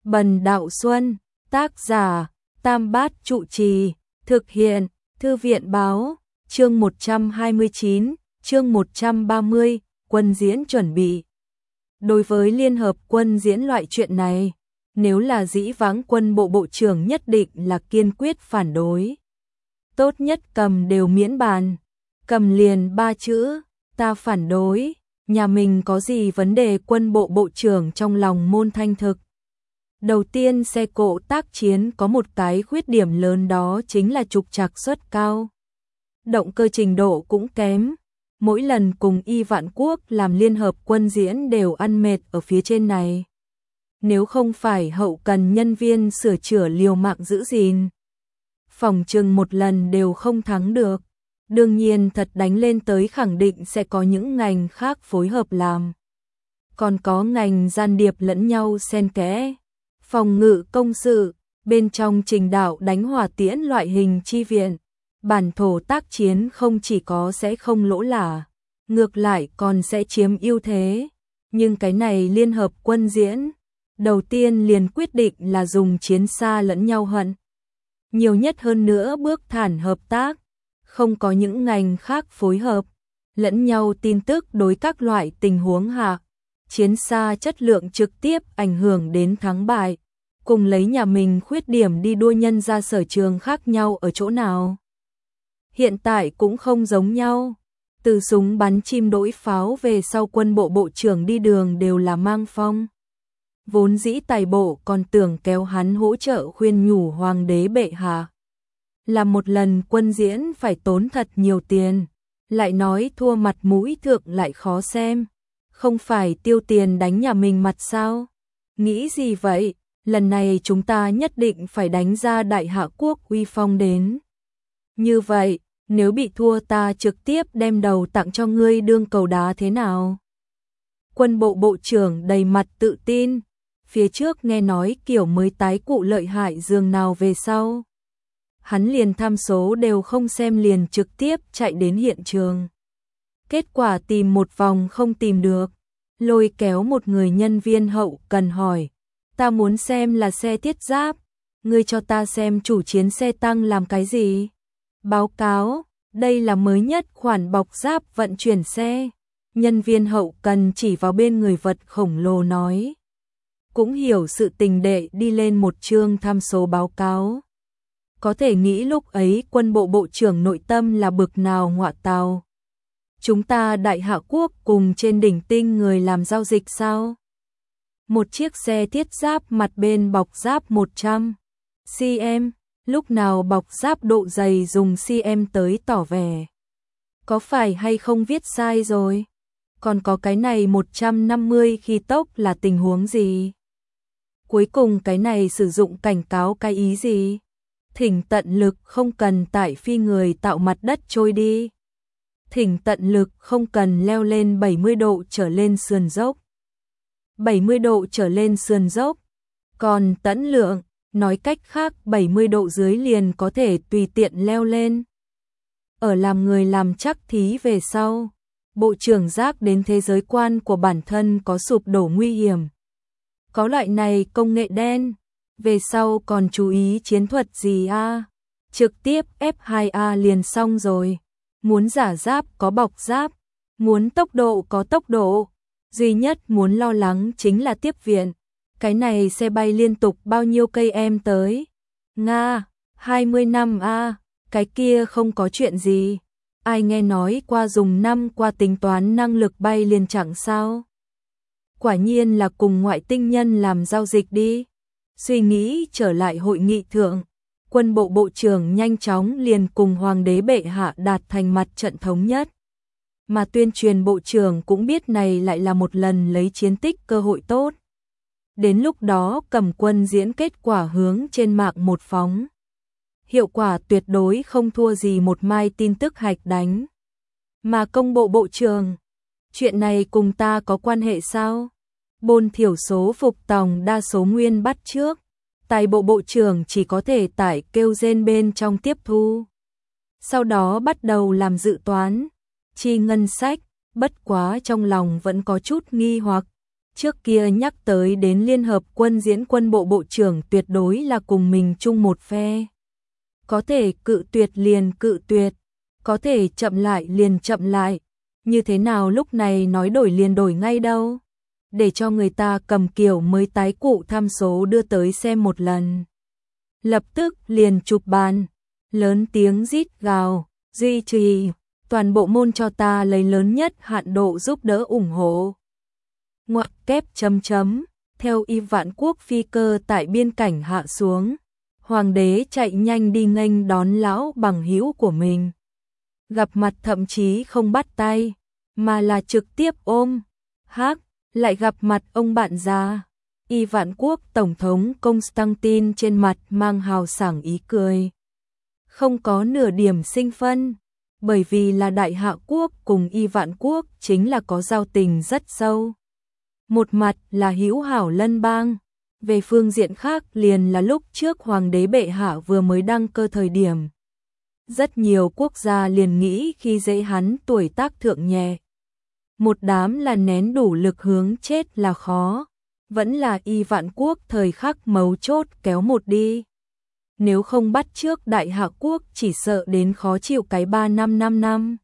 Bần Đạo Xuân, tác giả, Tam Bát Trụ Trì, thực hiện, Thư viện báo, chương 129, chương 130, quân diễn chuẩn bị. Đối với Liên hợp quân diễn loại chuyện này, nếu là dĩ vãng quân bộ bộ trưởng nhất định là kiên quyết phản đối. Tốt nhất cầm đều miễn bàn, cầm liền 3 chữ, ta phản đối, nhà mình có gì vấn đề. Quân bộ bộ trưởng trong lòng môn thanh thực. Đầu tiên, xe cộ tác chiến có một cái khuyết điểm lớn, đó chính là trục trặc suất cao. Động cơ trình độ cũng kém. Mỗi lần cùng Y Vạn Quốc làm liên hợp quân diễn đều ăn mệt ở phía trên này. Nếu không phải hậu cần nhân viên sửa chữa liều mạng giữ gìn, phòng trừng một lần đều không thắng được. Đương nhiên thật đánh lên tới khẳng định sẽ có những ngành khác phối hợp làm. Còn có ngành gian điệp lẫn nhau xen kẽ. Phòng ngự công sự, bên trong trình đạo đánh hỏa tiễn loại hình chi viện. Bản thổ tác chiến không chỉ có sẽ không lỗ lã, ngược lại còn sẽ chiếm ưu thế. Nhưng cái này liên hợp quân diễn, đầu tiên liền quyết định là dùng chiến xa lẫn nhau hận. Nhiều nhất hơn nữa bước thản hợp tác, không có những ngành khác phối hợp, lẫn nhau tin tức đối các loại tình huống hạ. Chiến xa chất lượng trực tiếp ảnh hưởng đến thắng bại, cùng lấy nhà mình khuyết điểm đi đua nhân ra sở trường khác nhau ở chỗ nào. Hiện tại cũng không giống nhau, từ súng bắn chim đỗi pháo về sau quân bộ bộ trưởng đi đường đều là mang phong. Vốn dĩ tài bộ còn tưởng kéo hắn hỗ trợ khuyên nhủ hoàng đế bệ hạ. Làm một lần quân diễn phải tốn thật nhiều tiền, lại nói thua mặt mũi thượng lại khó xem. Không phải tiêu tiền đánh nhà mình mặt sao? Nghĩ gì vậy? Lần này chúng ta nhất định phải đánh ra đại hạ quốc uy phong đến. Như vậy, nếu bị thua ta trực tiếp đem đầu tặng cho ngươi đương cầu đá thế nào? Quân bộ bộ trưởng đầy mặt tự tin, phía trước nghe nói kiểu mới tái cụ lợi hại dường nào về sau. Hắn liền tham số đều không xem liền trực tiếp chạy đến hiện trường. Kết quả tìm một vòng không tìm được, lôi kéo một người nhân viên hậu cần hỏi, ta muốn xem là xe thiết giáp, ngươi cho ta xem chủ chiến xe tăng làm cái gì? Báo cáo, đây là mới nhất khoản bọc giáp vận chuyển xe. Nhân viên hậu cần chỉ vào bên người vật khổng lồ nói. Cũng hiểu sự tình đệ đi lên một chương tham số báo cáo. Có thể nghĩ lúc ấy quân bộ bộ trưởng nội tâm là bực nào ngọa tào. Chúng ta đại hạ quốc cùng trên đỉnh tinh người làm giao dịch sao? Một chiếc xe thiết giáp mặt bên bọc giáp 100 cm, lúc nào bọc giáp độ dày dùng cm tới tỏ vẻ. Có phải hay không viết sai rồi? Còn có cái này 150 khi tốc là tình huống gì? Cuối cùng cái này sử dụng cảnh cáo cái ý gì? Thỉnh tận lực không cần tải phi người tạo mặt đất trôi đi. Thỉnh tận lực không cần leo lên 70 độ trở lên sườn dốc. 70 độ trở lên sườn dốc. Còn tận lượng, nói cách khác 70 độ dưới liền có thể tùy tiện leo lên. Ở làm người làm chắc thí về sau, bộ trưởng giác đến thế giới quan của bản thân có sụp đổ nguy hiểm. Có loại này công nghệ đen, về sau còn chú ý chiến thuật gì a? Trực tiếp F2A liền xong rồi. Muốn giả giáp có bọc giáp, muốn tốc độ có tốc độ, duy nhất muốn lo lắng chính là tiếp viện. Cái này xe bay liên tục bao nhiêu cây em tới? Nga, 20 năm a, cái kia không có chuyện gì. Ai nghe nói qua dùng năm qua tính toán năng lực bay liền chẳng sao? Quả nhiên là cùng ngoại tinh nhân làm giao dịch đi. Suy nghĩ trở lại hội nghị thượng, quân bộ bộ trưởng nhanh chóng liền cùng hoàng đế bệ hạ đạt thành mặt trận thống nhất. Mà tuyên truyền bộ trưởng cũng biết này lại là một lần lấy chiến tích cơ hội tốt. Đến lúc đó cầm quân diễn kết quả hướng trên mạng một phóng. Hiệu quả tuyệt đối không thua gì một mai tin tức hạch đánh. Mà công bộ bộ trưởng, chuyện này cùng ta có quan hệ sao? Bôn thiểu số phục tòng đa số nguyên bắt trước. Tài bộ bộ trưởng chỉ có thể tải kêu rên bên trong tiếp thu. Sau đó bắt đầu làm dự toán, chi ngân sách, bất quá trong lòng vẫn có chút nghi hoặc. Trước kia nhắc tới đến Liên Hợp Quân Diễn Quân Bộ Bộ trưởng tuyệt đối là cùng mình chung một phe. Có thể cự tuyệt liền cự tuyệt, có thể chậm lại liền chậm lại, như thế nào lúc này nói đổi liền đổi ngay đâu. Để cho người ta cầm kiểu mới tái cụ tham số đưa tới xem một lần. Lập tức liền chụp bàn, lớn tiếng rít gào, duy trì, toàn bộ môn cho ta lấy lớn nhất hạn độ giúp đỡ ủng hộ. Ngoặc kép chấm chấm, theo Y Vạn Quốc phi cơ tại biên cảnh hạ xuống, hoàng đế chạy nhanh đi nghênh đón lão bằng hữu của mình. Gặp mặt thậm chí không bắt tay, mà là trực tiếp ôm, hác, lại gặp mặt ông bạn già. Y Vạn Quốc Tổng thống Constantine trên mặt mang hào sảng ý cười. Không có nửa điểm sinh phân, bởi vì là Đại Hạ Quốc cùng Y Vạn Quốc chính là có giao tình rất sâu. Một mặt là hữu hảo lân bang, về phương diện khác liền là lúc trước Hoàng đế bệ hạ vừa mới đăng cơ thời điểm. Rất nhiều quốc gia liền nghĩ khi dễ hắn tuổi tác thượng nhẹ. Một đám là nén đủ lực hướng chết là khó, vẫn là Y Vạn Quốc thời khắc mấu chốt kéo một đi. Nếu không bắt trước Đại Hạ Quốc chỉ sợ đến khó chịu cái 3-5 năm.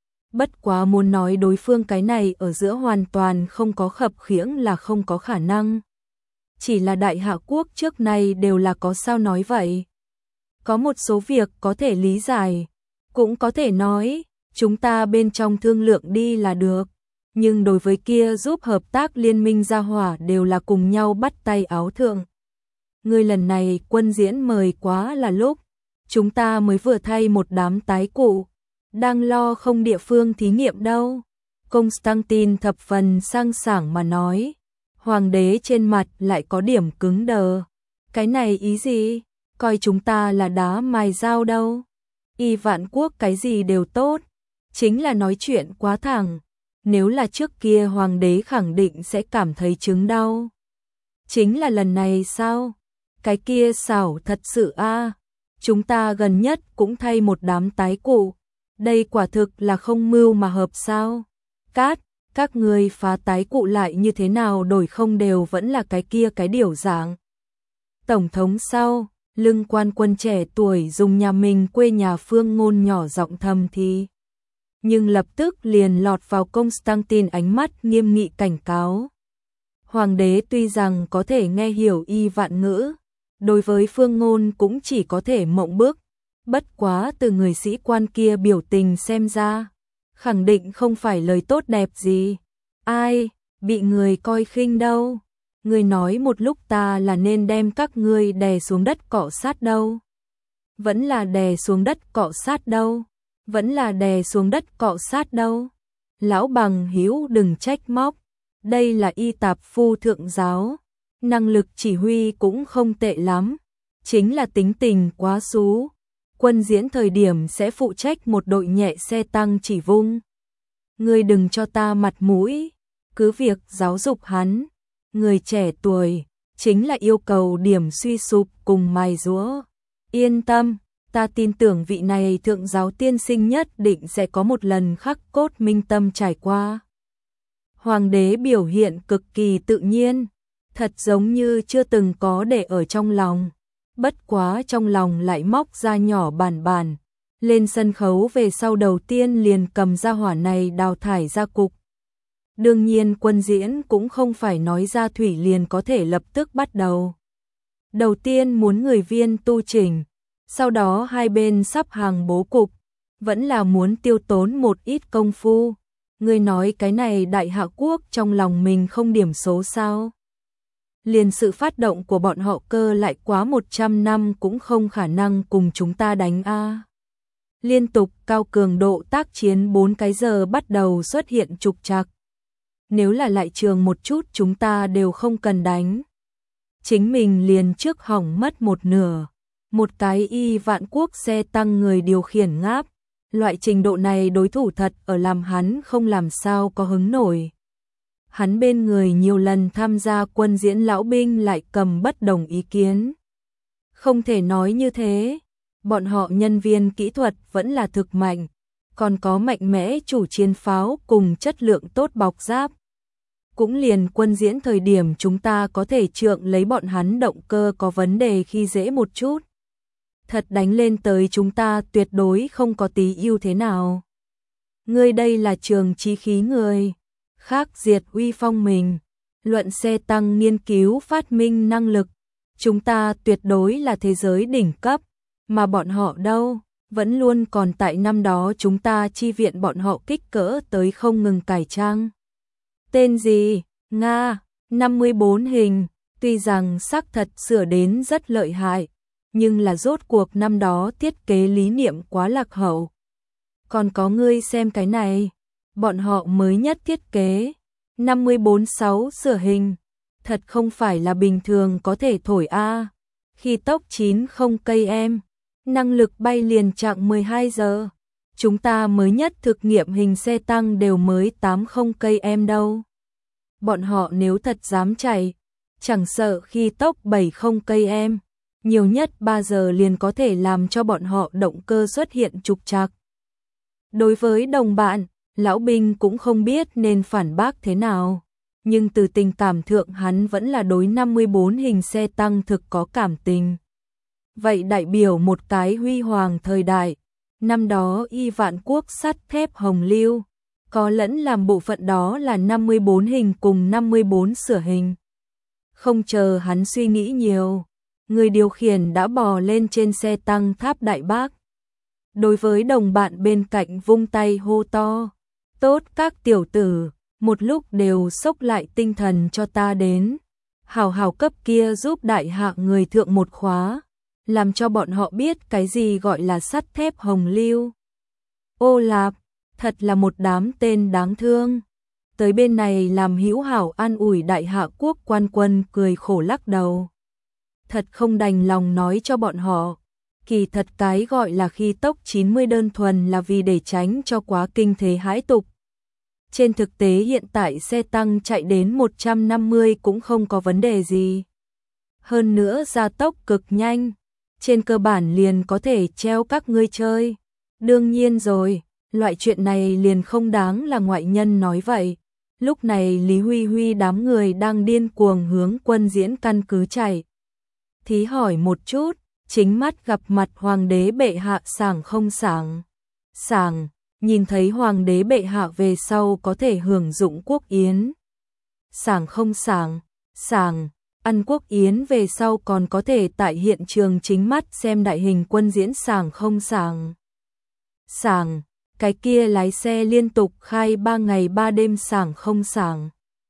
Bất quá muốn nói đối phương cái này ở giữa hoàn toàn không có khập khiễng là không có khả năng. Chỉ là Đại Hạ Quốc trước này đều là có sao nói vậy. Có một số việc có thể lý giải, cũng có thể nói, chúng ta bên trong thương lượng đi là được. Nhưng đối với kia giúp hợp tác liên minh gia hỏa đều là cùng nhau bắt tay áo thượng. Người lần này quân diễn mời quá là lúc, chúng ta mới vừa thay một đám tái cụ, đang lo không địa phương thí nghiệm đâu. Constantine thập phần sang sảng mà nói, hoàng đế trên mặt lại có điểm cứng đờ. Cái này ý gì? Coi chúng ta là đá mài dao đâu. Y Vạn Quốc cái gì đều tốt, chính là nói chuyện quá thẳng. Nếu là trước kia hoàng đế khẳng định sẽ cảm thấy chứng đau. Chính là lần này sao? Cái kia xảo thật sự a, chúng ta gần nhất cũng thay một đám tái cụ. Đây quả thực là không mưu mà hợp sao? Các người phá tái cụ lại như thế nào đổi không đều vẫn là cái kia cái điều dạng. Tổng thống sau, lưng quan quân trẻ tuổi dùng nhà mình quê nhà phương ngôn nhỏ giọng thầm thì. Nhưng lập tức liền lọt vào Constantine ánh mắt nghiêm nghị cảnh cáo. Hoàng đế tuy rằng có thể nghe hiểu Y Vạn ngữ, đối với phương ngôn cũng chỉ có thể mộng bức. Bất quá từ người sĩ quan kia biểu tình xem ra, khẳng định không phải lời tốt đẹp gì. Ai, bị người coi khinh đâu. Người nói một lúc ta là nên đem các ngươi đè xuống đất cọ sát đâu. Vẫn là đè xuống đất cọ sát đâu. Vẫn là đè xuống đất cọ sát đâu. Lão bằng hữu đừng trách móc. Đây là y tạp phu thượng giáo. Năng lực chỉ huy cũng không tệ lắm. Chính là tính tình quá xú. Quân diễn thời điểm sẽ phụ trách một đội nhẹ xe tăng chỉ vung. Ngươi đừng cho ta mặt mũi. Cứ việc giáo dục hắn. Người trẻ tuổi chính là yêu cầu điểm suy sụp cùng mài giũa. Yên tâm, ta tin tưởng vị này thượng giáo tiên sinh nhất định sẽ có một lần khắc cốt minh tâm trải qua. Hoàng đế biểu hiện cực kỳ tự nhiên, thật giống như chưa từng có để ở trong lòng. Bất quá trong lòng lại móc ra nhỏ bản bản. Lên sân khấu về sau đầu tiên liền cầm ra hỏa này đào thải ra cục. Đương nhiên quân diễn cũng không phải nói ra thủy liền có thể lập tức bắt đầu. Đầu tiên muốn người viên tu chỉnh, sau đó hai bên sắp hàng bố cục, vẫn là muốn tiêu tốn một ít công phu. Người nói cái này Đại Hạ Quốc trong lòng mình không điểm số sao? Liền sự phát động của bọn họ cơ lại quá 100 năm cũng không khả năng cùng chúng ta đánh a. Liên tục cao cường độ tác chiến 4 cái giờ bắt đầu xuất hiện trục trặc. Nếu là lại trường một chút chúng ta đều không cần đánh. Chính mình liền trước hỏng mất một nửa. Một cái Y Vạn Quốc xe tăng người điều khiển ngáp. Loại trình độ này đối thủ thật ở làm hắn không làm sao có hứng nổi. Hắn bên người nhiều lần tham gia quân diễn lão binh lại cầm bất đồng ý kiến. Không thể nói như thế. Bọn họ nhân viên kỹ thuật vẫn là thực mạnh. Còn có mạnh mẽ chủ chiến pháo cùng chất lượng tốt bọc giáp. cũng liền quân diễn thời điểm chúng ta có thể trượng lấy bọn hắn động cơ có vấn đề khi dễ một chút. Thật đánh lên tới chúng ta tuyệt đối không có tí ưu thế nào. Ngươi đây là trường chí khí người, khác diệt uy phong mình, luận xe tăng nghiên cứu phát minh năng lực, chúng ta tuyệt đối là thế giới đỉnh cấp, mà bọn họ đâu, vẫn luôn còn tại năm đó chúng ta chi viện bọn họ kích cỡ tới không ngừng cải trang. Tên gì? Nga, 54 hình, tuy rằng xác thật sửa đến rất lợi hại, nhưng là rốt cuộc năm đó thiết kế lý niệm quá lạc hậu. Còn có ngươi xem cái này, bọn họ mới nhất thiết kế, 54-6 sửa hình, thật không phải là bình thường có thể thổi a. Khi tốc 90 km, năng lực bay liền chặng 12 giờ, chúng ta mới nhất thực nghiệm hình xe tăng đều mới 80 km đâu. Bọn họ nếu thật dám chạy, chẳng sợ khi tốc 70 km, nhiều nhất 3 giờ liền có thể làm cho bọn họ động cơ xuất hiện trục trặc. Đối với đồng bạn, lão binh cũng không biết nên phản bác thế nào, nhưng từ tình cảm thượng hắn vẫn là đối 54 hình xe tăng thực có cảm tình. Vậy đại biểu một cái huy hoàng thời đại, năm đó y vạn quốc sắt thép hồng lưu, có lẫn làm bộ phận đó là 54 hình cùng 54 sửa hình. Không chờ hắn suy nghĩ nhiều, người điều khiển đã bò lên trên xe tăng tháp Đại Bác. Đối với đồng bạn bên cạnh vung tay hô to, tốt các tiểu tử, một lúc đều xốc lại tinh thần cho ta đến. Hảo hảo cấp kia giúp đại hạ người thượng một khóa, làm cho bọn họ biết cái gì gọi là sắt thép hồng lưu. Ô lạp, thật là một đám tên đáng thương. Tới bên này làm hữu hảo an ủi đại hạ quốc quan quân cười khổ lắc đầu. Thật không đành lòng nói cho bọn họ, kỳ thật cái gọi là khi tốc 90 đơn thuần là vì để tránh cho quá kinh thế hãi tục. Trên thực tế hiện tại xe tăng chạy đến 150 cũng không có vấn đề gì. Hơn nữa gia tốc cực nhanh, trên cơ bản liền có thể treo các ngươi chơi. Đương nhiên rồi, loại chuyện này liền không đáng là ngoại nhân nói vậy. Lúc này Lý Huy Huy đám người đang điên cuồng hướng quân diễn căn cứ chạy. Thí hỏi một chút, chính mắt gặp mặt hoàng đế bệ hạ sảng không sảng? Sảng, nhìn thấy hoàng đế bệ hạ về sau có thể hưởng dụng quốc yến. Sảng không sảng? Sảng, ăn quốc yến về sau còn có thể tại hiện trường chính mắt xem đại hình quân diễn sảng không sảng? Sảng, cái kia lái xe liên tục khai 3 ngày 3 đêm sảng không sảng?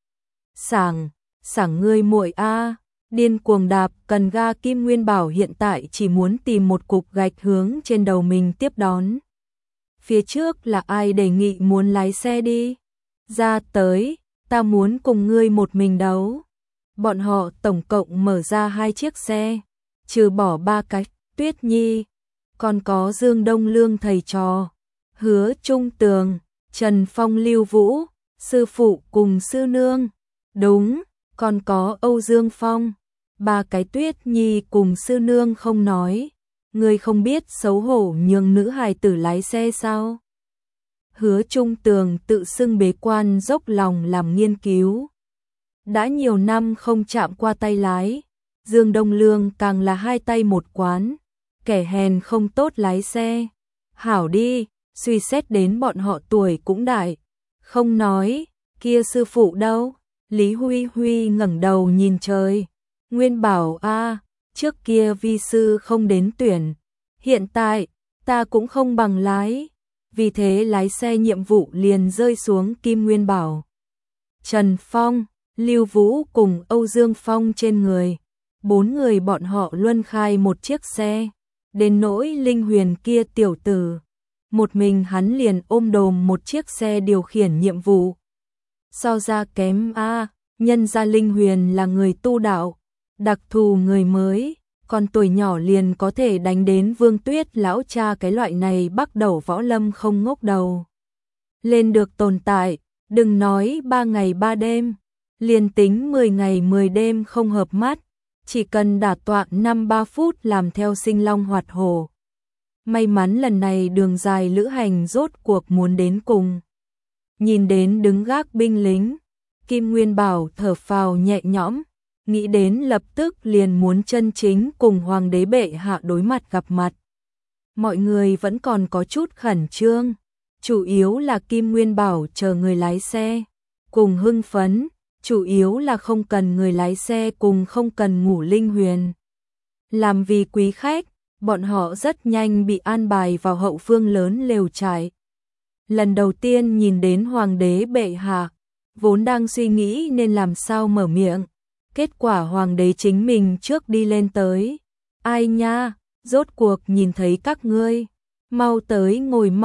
Sảng, sảng ngươi muội a. Điên cuồng đạp cần ga Kim Nguyên Bảo hiện tại chỉ muốn tìm một cục gạch hướng trên đầu mình tiếp đón. Phía trước là ai đề nghị muốn lái xe đi? Ra tới, ta muốn cùng ngươi một mình đấu. Bọn họ tổng cộng mở ra 2 chiếc xe, trừ bỏ 3 cái, Tuyết Nhi, còn có Dương Đông Lương thầy trò, Hứa Trung Tường, Trần Phong Lưu Vũ, sư phụ cùng sư nương. Đúng, còn có Âu Dương Phong. 3 cái Tuyết Nhi cùng sư nương không nói, người không biết xấu hổ nhường nữ hài tử lái xe sao? Hứa Trung Tường tự xưng bế quan dốc lòng làm nghiên cứu. Đã nhiều năm không chạm qua tay lái, Dương Đông Lương càng là 2 tay một quán, kẻ hèn không tốt lái xe. Hảo đi, suy xét đến bọn họ tuổi cũng đại, không nói, kia sư phụ đâu? Lý Huy Huy ngẩng đầu nhìn trời. Nguyên Bảo a, trước kia vi sư không đến tuyển, hiện tại ta cũng không bằng lái, vì thế lái xe nhiệm vụ liền rơi xuống Kim Nguyên Bảo. Trần Phong, Lưu Vũ cùng Âu Dương Phong trên người, 4 người bọn họ luân khai một chiếc xe, đến nỗi Linh Huyền kia tiểu tử, một mình hắn liền ôm đồm một chiếc xe điều khiển nhiệm vụ. So ra kém a, nhân ra Linh Huyền là người tu đạo, đặc thù người mới, còn tuổi nhỏ liền có thể đánh đến Vương Tuyết lão cha cái loại này bắt đầu võ lâm không ngốc đầu. Lên được tồn tại, đừng nói 3 ngày 3 đêm, liền tính 10 ngày 10 đêm không hợp mắt, chỉ cần đả tọa 5-3 phút làm theo sinh long hoạt hổ. May mắn lần này đường dài lữ hành rốt cuộc muốn đến cùng. Nhìn đến đứng gác binh lính, Kim Nguyên Bảo thở phào nhẹ nhõm, nghĩ đến lập tức liền muốn chân chính cùng hoàng đế bệ hạ đối mặt gặp mặt. Mọi người vẫn còn có chút khẩn trương, chủ yếu là Kim Nguyên Bảo chờ người lái xe, cùng hưng phấn, chủ yếu là không cần người lái xe cùng không cần ngủ linh huyền. Làm vì quý khách, bọn họ rất nhanh bị an bài vào hậu phương lớn lều trại. Lần đầu tiên nhìn đến hoàng đế bệ hạ, vốn đang suy nghĩ nên làm sao mở miệng, kết quả hoàng đế chính mình trước đi lên tới. Ai nha, rốt cuộc nhìn thấy các ngươi, mau tới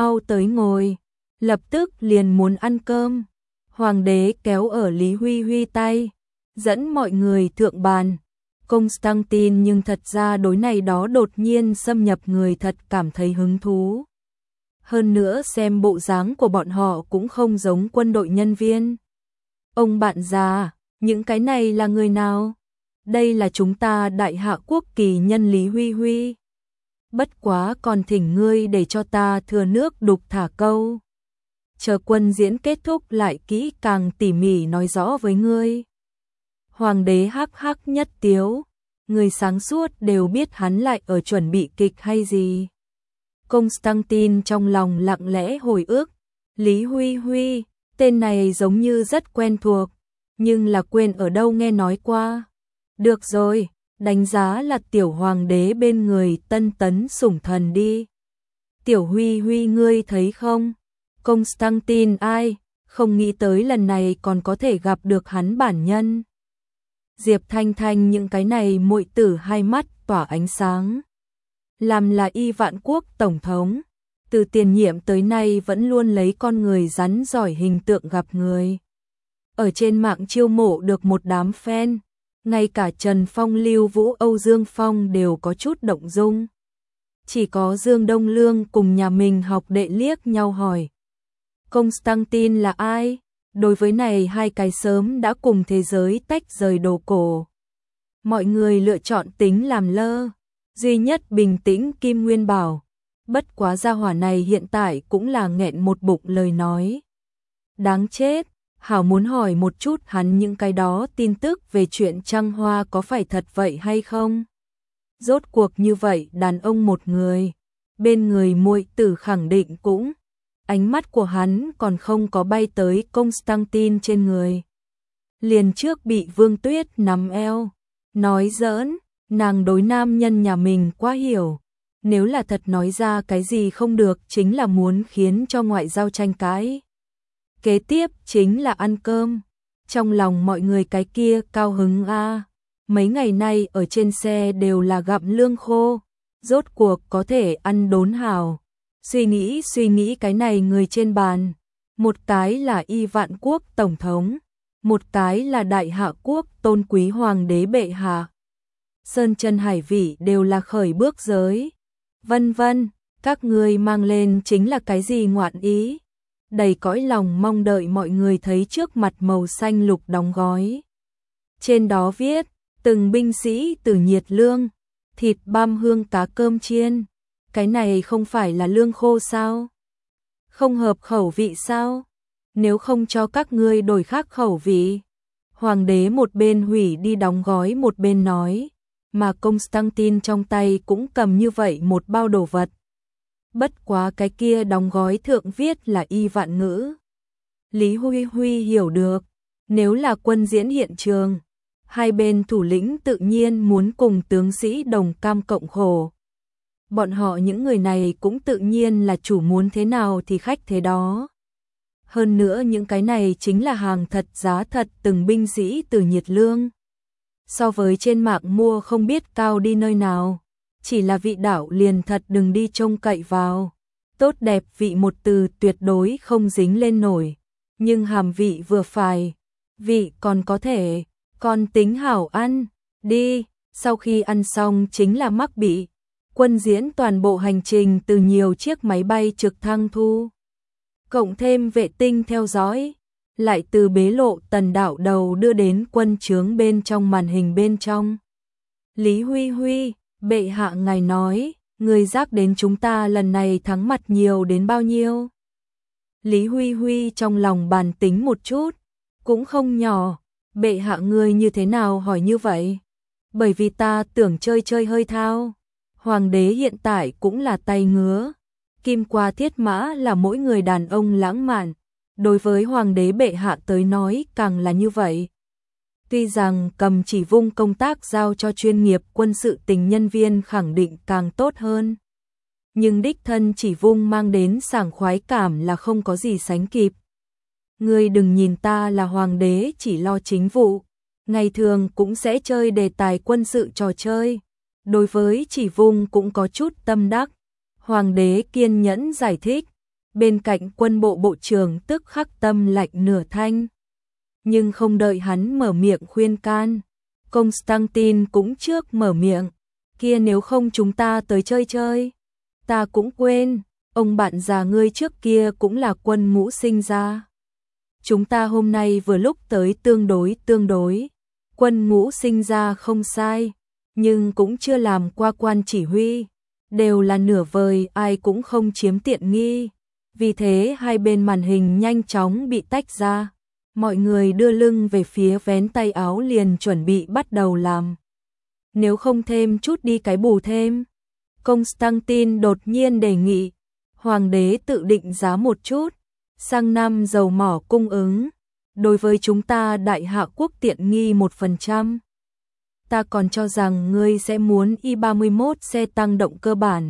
ngồi, lập tức liền muốn ăn cơm. Hoàng đế kéo ở Lý Huy Huy tay, dẫn mọi người thượng bàn. Constantine nhưng thật ra đối này đó đột nhiên xâm nhập người thật cảm thấy hứng thú. Hơn nữa xem bộ dáng của bọn họ cũng không giống quân đội nhân viên. Ông bạn già, những cái này là người nào? Đây là chúng ta đại hạ quốc kỳ nhân Lý Huy Huy. Bất quá còn thỉnh ngươi để cho ta thừa nước đục thả câu. Chờ quân diễn kết thúc lại kỹ càng tỉ mỉ nói rõ với ngươi. Hoàng đế hắc hắc nhất tiếu, người sáng suốt đều biết hắn lại ở chuẩn bị kịch hay gì. Constantine trong lòng lặng lẽ hồi ức, Lý Huy Huy, tên này giống như rất quen thuộc, nhưng là quên ở đâu nghe nói qua. Được rồi, đánh giá là tiểu hoàng đế bên người tân tấn sủng thần đi. Tiểu Huy Huy ngươi thấy không? Constantine ai, không nghĩ tới lần này còn có thể gặp được hắn bản nhân. Diệp Thanh Thanh những cái này muội tử hai mắt tỏa ánh sáng. Làm là Y Vạn Quốc tổng thống, từ tiền nhiệm tới nay vẫn luôn lấy con người rắn giỏi hình tượng gặp người. Ở trên mạng chiêu mộ được một đám fan, ngay cả Trần Phong, Lưu Vũ, Âu Dương Phong đều có chút động dung. Chỉ có Dương Đông Lương cùng nhà mình học đệ liếc nhau hỏi. Constantine là ai? Đối với này hai cái sớm đã cùng thế giới tách rời đồ cổ. Mọi người lựa chọn tính làm lơ. Duy nhất bình tĩnh Kim Nguyên Bảo. Bất quá gia hỏa này hiện tại cũng là nghẹn một bụng lời nói. Đáng chết, hảo muốn hỏi một chút hắn những cái đó tin tức về chuyện trăng hoa có phải thật vậy hay không? Rốt cuộc như vậy đàn ông một người, bên người muội tử khẳng định cũng. Ánh mắt của hắn còn không có bay tới Constantine trên người. Liền trước bị Vương Tuyết nắm eo, nói giỡn, nàng đối nam nhân nhà mình quá hiểu. Nếu là thật nói ra cái gì không được chính là muốn khiến cho ngoại giao tranh cãi. Kế tiếp chính là ăn cơm. Trong lòng mọi người cái kia cao hứng a. Mấy ngày nay ở trên xe đều là gặm lương khô, rốt cuộc có thể ăn đốn hảo. Suy nghĩ cái này người trên bàn, một cái là Y Vạn Quốc tổng thống, một cái là đại hạ quốc tôn quý hoàng đế bệ hạ. Sơn chân hải vị đều là khởi bước giới. Vân vân, các ngươi mang lên chính là cái gì ngoạn ý? Đầy cõi lòng mong đợi mọi người thấy trước mặt màu xanh lục đóng gói. Trên đó viết, từng binh sĩ từ nhiệt lương, thịt băm hương cá cơm chiên. Cái này không phải là lương khô sao? Không hợp khẩu vị sao? Nếu không cho các ngươi đổi khác khẩu vị. Hoàng đế một bên hủy đi đóng gói một bên nói, mà Constantine trong tay cũng cầm như vậy một bao đồ vật. Bất quá cái kia đóng gói thượng viết là Y Vạn ngữ. Lý Huy Huy hiểu được, nếu là quân diễn hiện trường, hai bên thủ lĩnh tự nhiên muốn cùng tướng sĩ đồng cam cộng khổ. Bọn họ những người này cũng tự nhiên là chủ muốn thế nào thì khách thế đó. Hơn nữa những cái này chính là hàng thật giá thật từng binh sĩ từ nhiệt lương. So với trên mạng mua không biết cao đi nơi nào. Chỉ là vị đạo liền thật đừng đi trông cậy vào. Tốt đẹp vị một từ tuyệt đối không dính lên nổi. Nhưng hàm vị vừa phải. Vị còn có thể, còn tính hảo ăn. Đi, sau khi ăn xong chính là mắc bị. Quân diễn toàn bộ hành trình từ nhiều chiếc máy bay trực thăng thu. Cộng thêm vệ tinh theo dõi. Lại từ bế lộ tần đảo đầu đưa đến quân trướng bên trong màn hình bên trong. Lý Huy Huy, bệ hạ ngài nói, người giác đến chúng ta lần này thắng mặt nhiều đến bao nhiêu? Lý Huy Huy trong lòng bàn tính một chút, cũng không nhỏ. Bệ hạ ngươi như thế nào hỏi như vậy? Bởi vì ta tưởng chơi chơi hơi thao. Hoàng đế hiện tại cũng là tay ngứa. Kim qua thiết mã là mỗi người đàn ông lãng mạn. Đối với hoàng đế bệ hạ tới nói càng là như vậy. Tuy rằng cầm chỉ vung công tác giao cho chuyên nghiệp quân sự tình nhân viên khẳng định càng tốt hơn. Nhưng đích thân chỉ vung mang đến sảng khoái cảm là không có gì sánh kịp. Ngươi đừng nhìn ta là hoàng đế chỉ lo chính vụ, ngày thường cũng sẽ chơi đề tài quân sự trò chơi. Đối với chỉ vung cũng có chút tâm đắc. Hoàng đế kiên nhẫn giải thích, bên cạnh quân bộ bộ trưởng tức khắc tâm lạnh nửa thanh. Nhưng không đợi hắn mở miệng khuyên can, Constantine cũng trước mở miệng, kia nếu không chúng ta tới chơi chơi. Ta cũng quên, ông bạn già ngươi trước kia cũng là quân ngũ sinh ra. Chúng ta hôm nay vừa lúc tới tương đối. Quân ngũ sinh ra không sai, nhưng cũng chưa làm qua quan chỉ huy. Đều là nửa vời, ai cũng không chiếm tiện nghi. Vì thế hai bên màn hình nhanh chóng bị tách ra. Mọi người đưa lưng về phía vén tay áo liền chuẩn bị bắt đầu làm. Nếu không thêm chút đi cái bù thêm. Constantine đột nhiên đề nghị. Hoàng đế tự định giá một chút. Sang năm dầu mỏ cung ứng. Đối với chúng ta đại hạ quốc tiện nghi 1%. Ta còn cho rằng ngươi sẽ muốn Y-31 xe tăng động cơ bản.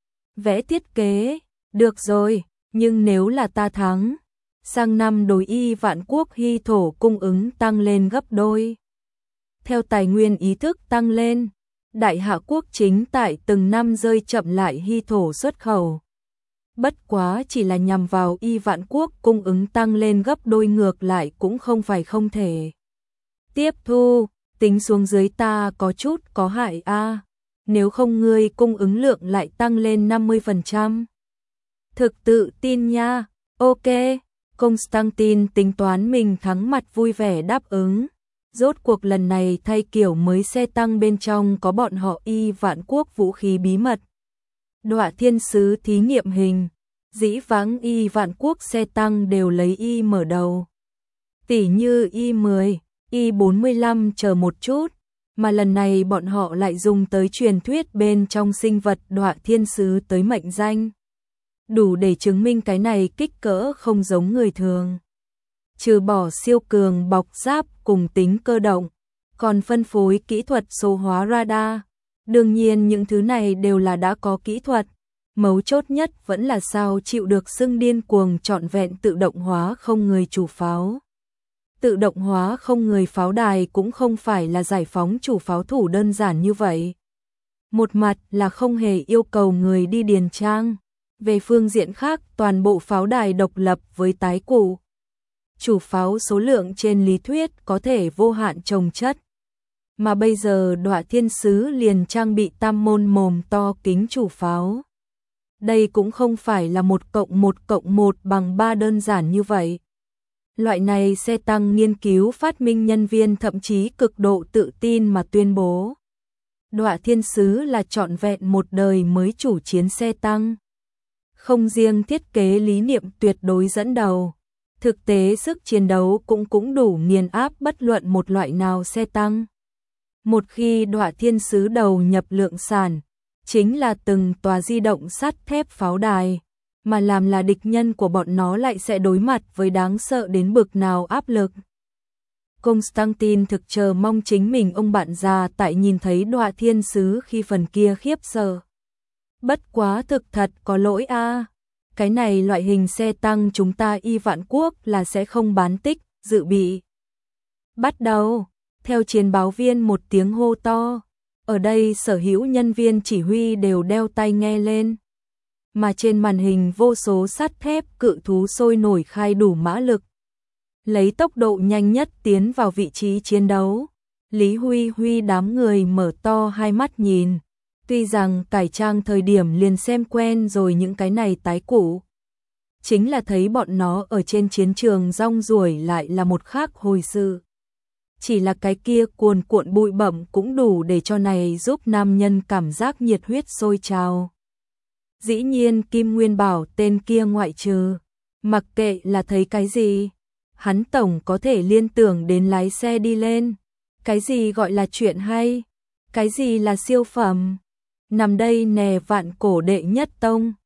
Vẽ thiết kế, được rồi, nhưng nếu là ta thắng, sang năm đối Y vạn quốc hy thổ cung ứng tăng lên gấp đôi. Theo tài nguyên ý thức tăng lên, đại hạ quốc chính tại từng năm rơi chậm lại hy thổ xuất khẩu. Bất quá chỉ là nhằm vào Y vạn quốc cung ứng tăng lên gấp đôi ngược lại cũng không phải không thể. Tiếp thu, tính xuống dưới ta có chút có hại a. Nếu không ngươi cung ứng lượng lại tăng lên 50%. Thực tự tin nha, ok. Constantine tính toán mình thắng mặt vui vẻ đáp ứng. Rốt cuộc lần này thay kiểu mới xe tăng bên trong có bọn họ Y vạn quốc vũ khí bí mật. Đọa thiên sứ thí nghiệm hình. Dĩ vãng Y vạn quốc xe tăng đều lấy Y mở đầu. Tỉ như Y10, Y45 chờ một chút. Mà lần này bọn họ lại dùng tới truyền thuyết bên trong sinh vật đọa thiên sứ tới mệnh danh. Đủ để chứng minh cái này kích cỡ không giống người thường. Trừ bỏ siêu cường bọc giáp cùng tính cơ động, còn phân phối kỹ thuật số hóa radar. Đương nhiên những thứ này đều là đã có kỹ thuật. Mấu chốt nhất vẫn là sao chịu được xưng điên cuồng trọn vẹn tự động hóa không người chủ pháo. Tự động hóa không người pháo đài cũng không phải là giải phóng chủ pháo thủ đơn giản như vậy. Một mặt là không hề yêu cầu người đi điền trang. Về phương diện khác toàn bộ pháo đài độc lập với tái cụ. Chủ pháo số lượng trên lý thuyết có thể vô hạn chồng chất. Mà bây giờ đọa thiên sứ liền trang bị tam môn mồm to kính chủ pháo. Đây cũng không phải là 1+1 bằng 3 đơn giản như vậy. Loại này xe tăng nghiên cứu phát minh nhân viên thậm chí cực độ tự tin mà tuyên bố. Đọa thiên sứ là trọn vẹn một đời mới chủ chiến xe tăng. Không riêng thiết kế lý niệm tuyệt đối dẫn đầu, thực tế sức chiến đấu cũng đủ nghiền áp bất luận một loại nào xe tăng. Một khi đọa thiên sứ đầu nhập lượng sản, chính là từng tòa di động sắt thép pháo đài, mà làm là địch nhân của bọn nó lại sẽ đối mặt với đáng sợ đến bực nào áp lực. Constantine thực chờ mong chính mình ông bạn già tại nhìn thấy đọa thiên sứ khi phần kia khiếp sợ. Bất quá thực thật có lỗi a. Cái này loại hình xe tăng chúng ta Y vạn quốc là sẽ không bán tích, dự bị. Bắt đầu, theo chiến báo viên một tiếng hô to. Ở đây sở hữu nhân viên chỉ huy đều đeo tai nghe lên. Mà trên màn hình vô số sắt thép cự thú sôi nổi khai đủ mã lực. Lấy tốc độ nhanh nhất tiến vào vị trí chiến đấu. Lý Huy Huy đám người mở to hai mắt nhìn. Tuy rằng cải trang thời điểm liền xem quen rồi những cái này tái cụ. Chính là thấy bọn nó ở trên chiến trường rong ruổi lại là một khác hồi sự. Chỉ là cái kia cuồn cuộn bụi bặm cũng đủ để cho này giúp nam nhân cảm giác nhiệt huyết sôi trào. Dĩ nhiên Kim Nguyên bảo tên kia ngoại trừ. Mặc kệ là thấy cái gì. hắn tổng có thể liên tưởng đến lái xe đi lên. Cái gì gọi là chuyện hay? Cái gì là siêu phẩm? Nằm đây nè vạn cổ đệ nhất tông.